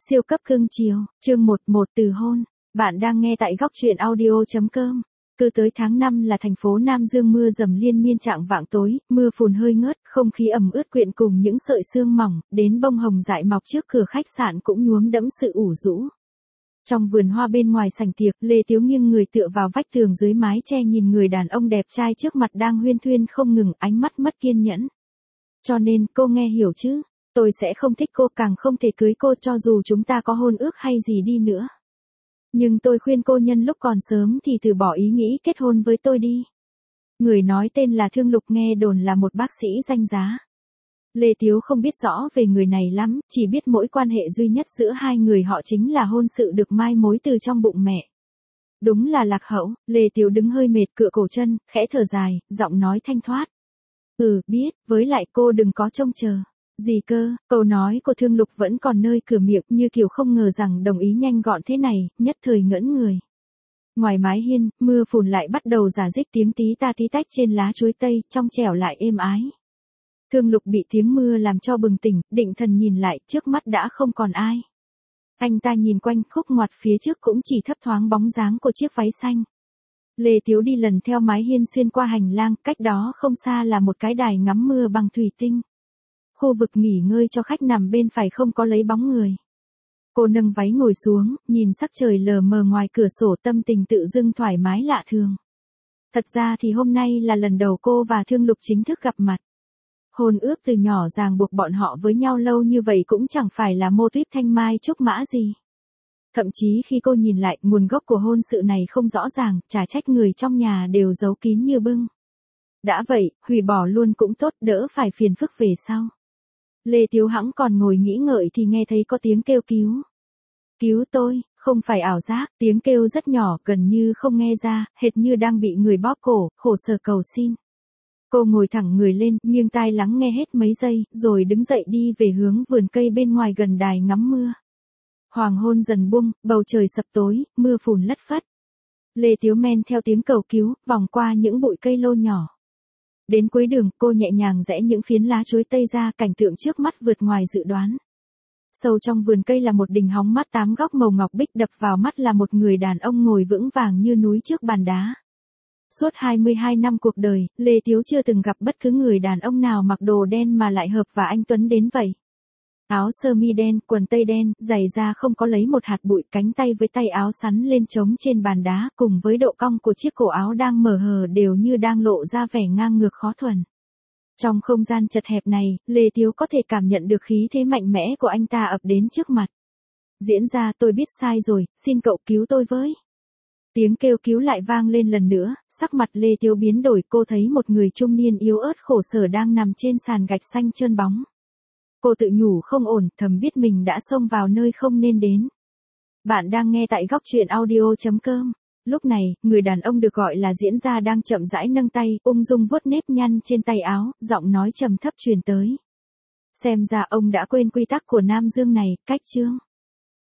Siêu cấp cưng chiều, chương 11 từ hôn. Bạn đang nghe tại góc truyện audio.com. Cứ tới tháng 5 là thành phố Nam Dương mưa dầm liên miên trạng vạng tối, mưa phùn hơi ngớt, không khí ẩm ướt quyện cùng những sợi sương mỏng, đến bông hồng dại mọc trước cửa khách sạn cũng nhuốm đẫm sự ủ rũ. Trong vườn hoa bên ngoài sảnh tiệc, Lê Tiếu nghiêng người tựa vào vách tường dưới mái che nhìn người đàn ông đẹp trai trước mặt đang huyên thuyên không ngừng, ánh mắt mất kiên nhẫn. Cho nên, cô nghe hiểu chứ? Tôi sẽ không thích cô, càng không thể cưới cô cho dù chúng ta có hôn ước hay gì đi nữa. Nhưng tôi khuyên cô nhân lúc còn sớm thì từ bỏ ý nghĩ kết hôn với tôi đi. Người nói tên là Thương Lục, nghe đồn là một bác sĩ danh giá. Lê Tiếu không biết rõ về người này lắm, chỉ biết mỗi quan hệ duy nhất giữa hai người họ chính là hôn sự được mai mối từ trong bụng mẹ. Đúng là lạc hậu. Lê Tiếu đứng hơi mệt, cựa cổ chân, khẽ thở dài, giọng nói thanh thoát. Biết, với lại cô đừng có trông chờ. Gì cơ? Câu nói của Thương Lục vẫn còn nơi cửa miệng, như kiểu không ngờ rằng đồng ý nhanh gọn thế này, nhất thời ngẩn người. Ngoài mái hiên, mưa phùn lại bắt đầu rả rích, tiếng tí ta tí tách trên lá chuối tây, trong trẻo lại êm ái. Thương Lục bị tiếng mưa làm cho bừng tỉnh, định thần nhìn lại, trước mắt đã không còn ai. Anh ta nhìn quanh, khúc ngoặt phía trước cũng chỉ thấp thoáng bóng dáng của chiếc váy xanh. Lê Tiếu đi lần theo mái hiên xuyên qua hành lang, cách đó không xa là một cái đài ngắm mưa bằng thủy tinh. Khu vực nghỉ ngơi cho khách nằm bên phải không có lấy bóng người. Cô nâng váy ngồi xuống, nhìn sắc trời lờ mờ ngoài cửa sổ, tâm tình tự dưng thoải mái lạ thường. Thật ra thì hôm nay là lần đầu cô và Thương Lục chính thức gặp mặt. Hôn ước từ nhỏ ràng buộc bọn họ với nhau lâu như vậy cũng chẳng phải là mô típ thanh mai trúc mã gì. Thậm chí khi cô nhìn lại, nguồn gốc của hôn sự này không rõ ràng, chả trách người trong nhà đều giấu kín như bưng. Đã vậy, hủy bỏ luôn cũng tốt, đỡ phải phiền phức về sau. Lê Tiếu hẵng còn ngồi nghĩ ngợi thì nghe thấy có tiếng kêu cứu. Cứu tôi, không phải ảo giác, tiếng kêu rất nhỏ, gần như không nghe ra, hệt như đang bị người bóp cổ, khổ sở cầu xin. Cô ngồi thẳng người lên, nghiêng tai lắng nghe hết mấy giây, rồi đứng dậy đi về hướng vườn cây bên ngoài gần đài ngắm mưa. Hoàng hôn dần buông, bầu trời sập tối, mưa phùn lất phất. Lê Tiếu men theo tiếng cầu cứu, vòng qua những bụi cây lô nhỏ. Đến cuối đường, cô nhẹ nhàng rẽ những phiến lá chuối tây ra, cảnh tượng trước mắt vượt ngoài dự đoán. Sâu trong vườn cây là một đình hóng mát 8 góc màu ngọc bích, đập vào mắt là một người đàn ông ngồi vững vàng như núi trước bàn đá. Suốt 22 năm cuộc đời, Lê Tiếu chưa từng gặp bất cứ người đàn ông nào mặc đồ đen mà lại hợp và anh tuấn đến vậy. Áo sơ mi đen, quần tây đen, giày da không có lấy một hạt bụi, cánh tay với tay áo sắn lên trống trên bàn đá, cùng với độ cong của chiếc cổ áo đang mở hờ đều như đang lộ ra vẻ ngang ngược khó thuần. Trong không gian chật hẹp này, Lê Tiếu có thể cảm nhận được khí thế mạnh mẽ của anh ta ập đến trước mặt. Diễn ra, tôi biết sai rồi, xin cậu cứu tôi với. Tiếng kêu cứu lại vang lên lần nữa, sắc mặt Lê Tiếu biến đổi, cô thấy một người trung niên yếu ớt khổ sở đang nằm trên sàn gạch xanh trơn bóng. Cô tự nhủ không ổn, thầm biết mình đã xông vào nơi không nên đến. Bạn đang nghe tại góc truyện audio.com. Lúc này, người đàn ông được gọi là diễn gia đang chậm rãi nâng tay, ung dung vuốt nếp nhăn trên tay áo, giọng nói trầm thấp truyền tới. Xem ra ông đã quên quy tắc của Nam Dương này, cách chương.